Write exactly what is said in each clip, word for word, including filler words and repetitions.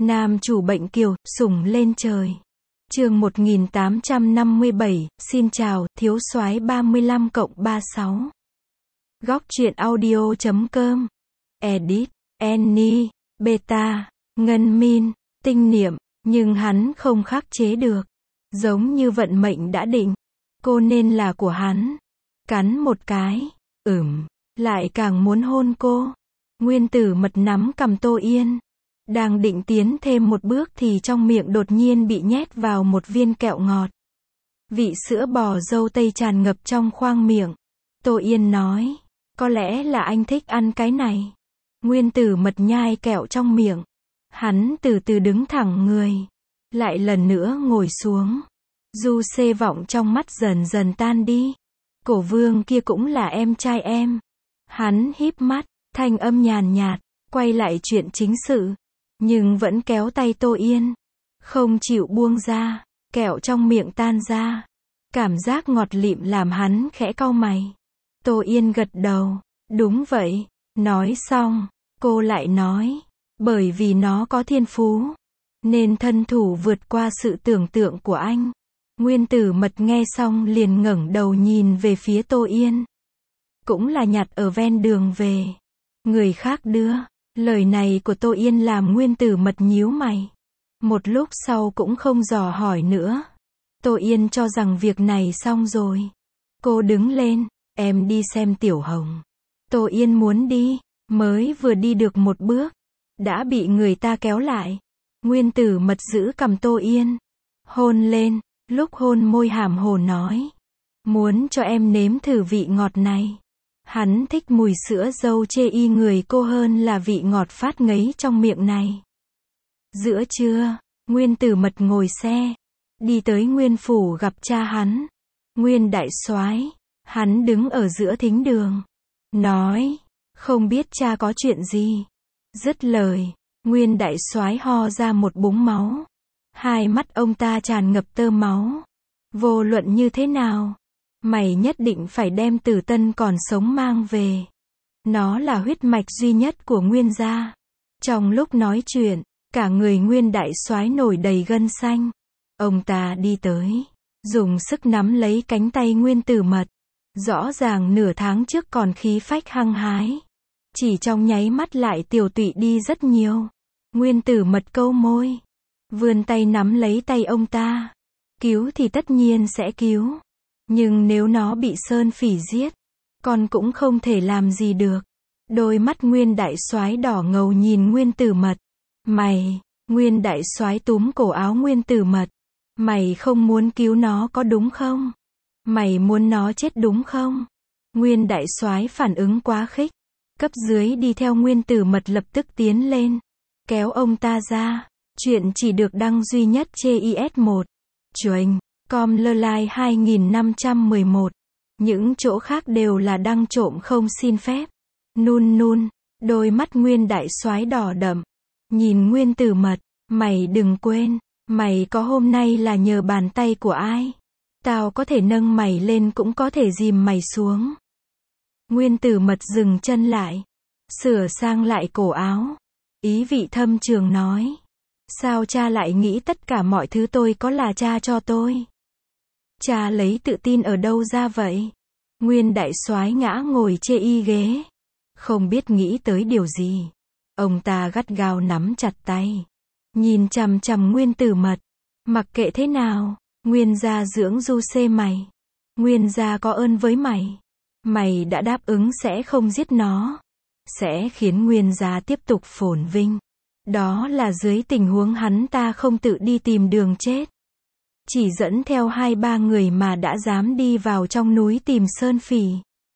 Nam chủ bệnh kiều, sủng lên trời. Chương một nghìn tám trăm năm mươi bảy, xin chào, thiếu soái ba mươi lăm cộng ba mươi sáu. Góc truyện audio chấm com. Edit, Annie, Beta, Ngân Min, Tinh Niệm, nhưng hắn không khắc chế được. Giống như vận mệnh đã định. Cô nên là của hắn. Cắn một cái, ửm, lại càng muốn hôn cô. Nguyên Tử Mật nắm cầm Tô Yên. Đang định tiến thêm một bước thì trong miệng đột nhiên bị nhét vào một viên kẹo ngọt. Vị sữa bò dâu tây tràn ngập trong khoang miệng. Tô Yên nói, có lẽ là anh thích ăn cái này. Nguyên Tử Mật nhai kẹo trong miệng. Hắn từ từ đứng thẳng người. Lại lần nữa ngồi xuống. Du xê vọng trong mắt dần dần tan đi. Cổ vương kia cũng là em trai em. Hắn híp mắt, thanh âm nhàn nhạt, quay lại chuyện chính sự. Nhưng vẫn kéo tay Tô Yên. Không chịu buông ra. Kẹo trong miệng tan ra. Cảm giác ngọt lịm làm hắn khẽ cau mày. Tô Yên gật đầu. Đúng vậy. Nói xong, cô lại nói. Bởi vì nó có thiên phú. Nên thân thủ vượt qua sự tưởng tượng của anh. Nguyên Tử Mật nghe xong liền ngẩng đầu nhìn về phía Tô Yên. Cũng là nhặt ở ven đường về. Người khác đưa. Lời này của Tô Yên làm Nguyên Tử Mật nhíu mày. Một lúc sau cũng không dò hỏi nữa. Tô Yên cho rằng việc này xong rồi. Cô đứng lên, em đi xem Tiểu Hồng. Tô Yên muốn đi, mới vừa đi được một bước. Đã bị người ta kéo lại. Nguyên Tử Mật giữ cầm Tô Yên. Hôn lên, lúc hôn môi hàm hồ nói. Muốn cho em nếm thử vị ngọt này. Hắn thích mùi sữa dâu chê y người cô hơn là vị ngọt phát ngấy trong miệng này. Giữa trưa, Nguyên Tử Mật ngồi xe. Đi tới Nguyên Phủ gặp cha hắn. Nguyên đại soái. Hắn đứng ở giữa thính đường. Nói, không biết cha có chuyện gì. Dứt lời, Nguyên đại soái ho ra một búng máu. Hai mắt ông ta tràn ngập tơ máu. Vô luận như thế nào, mày nhất định phải đem Tử Tân còn sống mang về. Nó là huyết mạch duy nhất của Nguyên gia. Trong lúc nói chuyện, cả người Nguyên đại soái nổi đầy gân xanh. Ông ta đi tới, dùng sức nắm lấy cánh tay Nguyên Tử Mật. Rõ ràng nửa tháng trước còn khí phách hăng hái. Chỉ trong nháy mắt lại tiều tụy đi rất nhiều. Nguyên Tử Mật câu môi. Vươn tay nắm lấy tay ông ta. Cứu thì tất nhiên sẽ cứu. Nhưng nếu nó bị Sơn Phỉ giết, con cũng không thể làm gì được. Đôi mắt Nguyên đại soái đỏ ngầu nhìn Nguyên Tử Mật. Mày, Nguyên đại soái túm cổ áo Nguyên Tử Mật. Mày không muốn cứu nó có đúng không? Mày muốn nó chết đúng không? Nguyên đại soái phản ứng quá khích. Cấp dưới đi theo Nguyên Tử Mật lập tức tiến lên. Kéo ông ta ra. Chuyện chỉ được đăng duy nhất trên i ét một. Chuềnh. Com lơ lai hai nghìn năm trăm mười một. Những chỗ khác đều là đăng trộm không xin phép. Nun nun. Đôi mắt Nguyên đại soái đỏ đậm. Nhìn Nguyên Tử Mật. Mày đừng quên. Mày có hôm nay là nhờ bàn tay của ai? Tao có thể nâng mày lên cũng có thể dìm mày xuống. Nguyên Tử Mật dừng chân lại. Sửa sang lại cổ áo. Ý vị thâm trường nói. Sao cha lại nghĩ tất cả mọi thứ tôi có là cha cho tôi? Cha lấy tự tin ở đâu ra vậy? Nguyên đại soái ngã ngồi chê y ghế. Không biết nghĩ tới điều gì. Ông ta gắt gao nắm chặt tay. Nhìn chằm chằm Nguyên Tử Mật. Mặc kệ thế nào, Nguyên gia dưỡng du xê mày. Nguyên gia có ơn với mày. Mày đã đáp ứng sẽ không giết nó. Sẽ khiến Nguyên gia tiếp tục phồn vinh. Đó là dưới tình huống hắn ta không tự đi tìm đường chết. Chỉ dẫn theo hai ba người mà đã dám đi vào trong núi tìm Sơn Phỉ.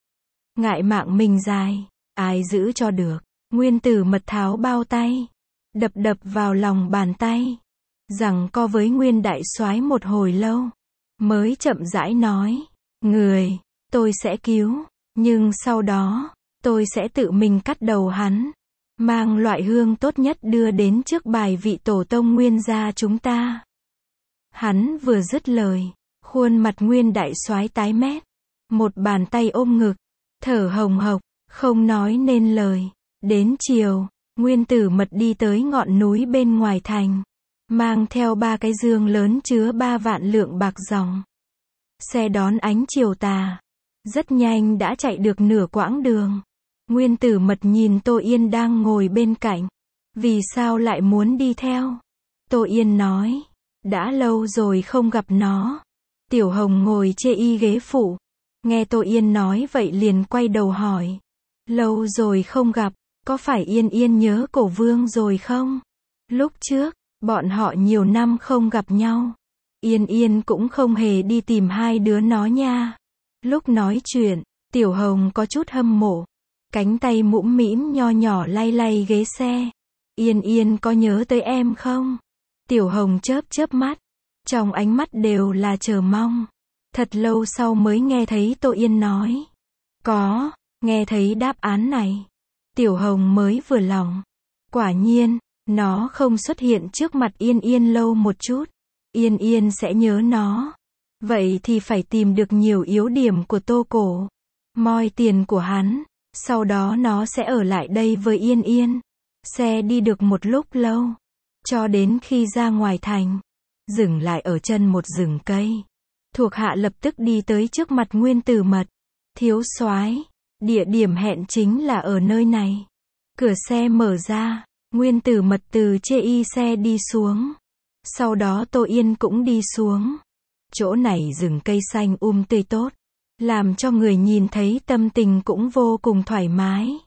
Ngại mạng mình dài, ai giữ cho được. Nguyên Tử Mật tháo bao tay. Đập đập vào lòng bàn tay. Rằng co với Nguyên đại soái một hồi lâu. Mới chậm rãi nói. Người, tôi sẽ cứu. Nhưng sau đó, tôi sẽ tự mình cắt đầu hắn. Mang loại hương tốt nhất đưa đến trước bài vị tổ tông Nguyên gia chúng ta. Hắn vừa dứt lời. Khuôn mặt Nguyên đại soái tái mét. Một bàn tay ôm ngực. Thở hồng hộc. Không nói nên lời. Đến chiều. Nguyên Tử Mật đi tới ngọn núi bên ngoài thành, mang theo ba cái dương lớn chứa ba vạn lượng bạc dòng. Xe đón ánh chiều tà, rất nhanh đã chạy được nửa quãng đường. Nguyên Tử Mật nhìn Tô Yên đang ngồi bên cạnh. Vì sao lại muốn đi theo? Tô Yên nói, đã lâu rồi không gặp nó. Tiểu Hồng ngồi chê y ghế phụ. Nghe Tô Yên nói vậy liền quay đầu hỏi. Lâu rồi không gặp, có phải Yên Yên nhớ Cổ Vương rồi không? Lúc trước, bọn họ nhiều năm không gặp nhau. Yên Yên cũng không hề đi tìm hai đứa nó nha. Lúc nói chuyện, Tiểu Hồng có chút hâm mộ. Cánh tay mũm mĩm nho nhỏ lay lay ghế xe. Yên Yên có nhớ tới em không? Tiểu Hồng chớp chớp mắt. Trong ánh mắt đều là chờ mong. Thật lâu sau mới nghe thấy Tô Yên nói. Có, nghe thấy đáp án này. Tiểu Hồng mới vừa lòng. Quả nhiên, nó không xuất hiện trước mặt Yên Yên lâu một chút. Yên Yên sẽ nhớ nó. Vậy thì phải tìm được nhiều yếu điểm của Tô Cổ. Moi tiền của hắn. Sau đó nó sẽ ở lại đây với Yên Yên. Xe đi được một lúc lâu. Cho đến khi ra ngoài thành. Dừng lại ở chân một rừng cây. Thuộc hạ lập tức đi tới trước mặt Nguyên Tử Mật. Thiếu soái, địa điểm hẹn chính là ở nơi này. Cửa xe mở ra. Nguyên Tử Mật từ chê y xe đi xuống. Sau đó Tô Yên cũng đi xuống. Chỗ này rừng cây xanh um tươi tốt. Làm cho người nhìn thấy tâm tình cũng vô cùng thoải mái.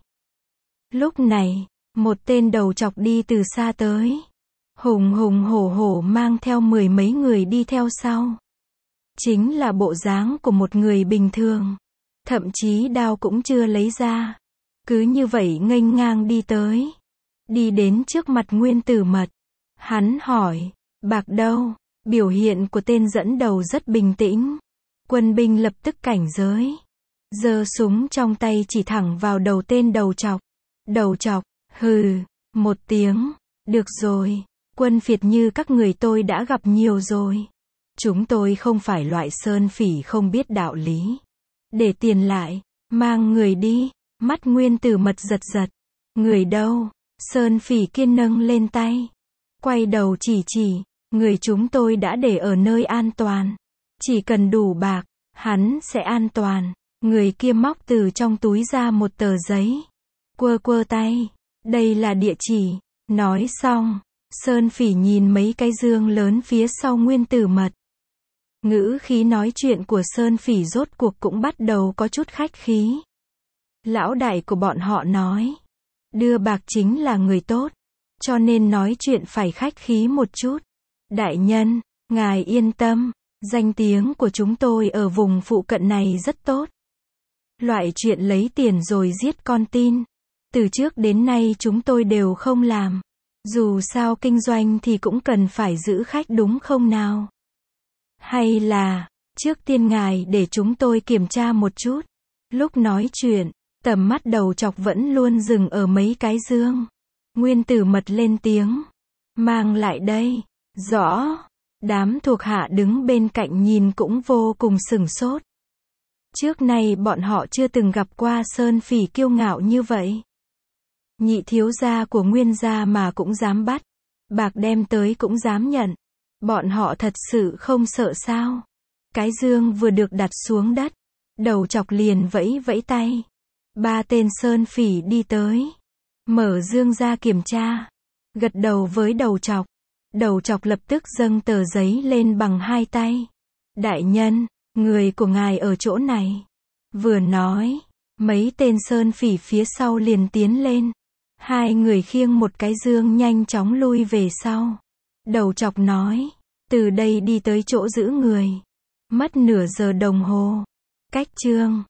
Lúc này, một tên đầu trọc đi từ xa tới. Hùng hùng hổ hổ mang theo mười mấy người đi theo sau. Chính là bộ dáng của một người bình thường. Thậm chí đao cũng chưa lấy ra. Cứ như vậy nghênh ngang đi tới. Đi đến trước mặt Nguyên Tử Mật. Hắn hỏi, bạc đâu? Biểu hiện của tên dẫn đầu rất bình tĩnh. Quân binh lập tức cảnh giới. Giơ súng trong tay chỉ thẳng vào đầu tên đầu trọc. Đầu trọc, hừ, một tiếng. Được rồi, quân phiệt như các người tôi đã gặp nhiều rồi. Chúng tôi không phải loại sơn phỉ không biết đạo lý. Để tiền lại, mang người đi. Mắt Nguyên Tử Mật giật giật. Người đâu? Sơn phỉ kiên nâng lên tay. Quay đầu chỉ chỉ. Người chúng tôi đã để ở nơi an toàn. Chỉ cần đủ bạc, hắn sẽ an toàn. Người kia móc từ trong túi ra một tờ giấy. Quơ quơ tay. Đây là địa chỉ. Nói xong, Sơn phỉ nhìn mấy cái dương lớn phía sau Nguyên Tử Mật. Ngữ khí nói chuyện của Sơn phỉ rốt cuộc cũng bắt đầu có chút khách khí. Lão đại của bọn họ nói. Đưa bạc chính là người tốt. Cho nên nói chuyện phải khách khí một chút. Đại nhân, ngài yên tâm. Danh tiếng của chúng tôi ở vùng phụ cận này rất tốt. Loại chuyện lấy tiền rồi giết con tin. Từ trước đến nay chúng tôi đều không làm. Dù sao kinh doanh thì cũng cần phải giữ khách đúng không nào? Hay là, trước tiên ngài để chúng tôi kiểm tra một chút. Lúc nói chuyện, tầm mắt đầu trọc vẫn luôn dừng ở mấy cái dương. Nguyên Tử Mật lên tiếng. Mang lại đây. Rõ. Đám thuộc hạ đứng bên cạnh nhìn cũng vô cùng sửng sốt. Trước nay bọn họ chưa từng gặp qua sơn phỉ kiêu ngạo như vậy. Nhị thiếu gia của Nguyên gia mà cũng dám bắt. Bạc đem tới cũng dám nhận. Bọn họ thật sự không sợ sao? Cái dương vừa được đặt xuống đất. Đầu trọc liền vẫy vẫy tay. Ba tên sơn phỉ đi tới. Mở dương ra kiểm tra. Gật đầu với đầu trọc. Đầu trọc lập tức dâng tờ giấy lên bằng hai tay. Đại nhân, người của ngài ở chỗ này. Vừa nói, mấy tên sơn phỉ phía sau liền tiến lên. Hai người khiêng một cái dương nhanh chóng lui về sau. Đầu trọc nói, từ đây đi tới chỗ giữ người. Mất nửa giờ đồng hồ. Cách chương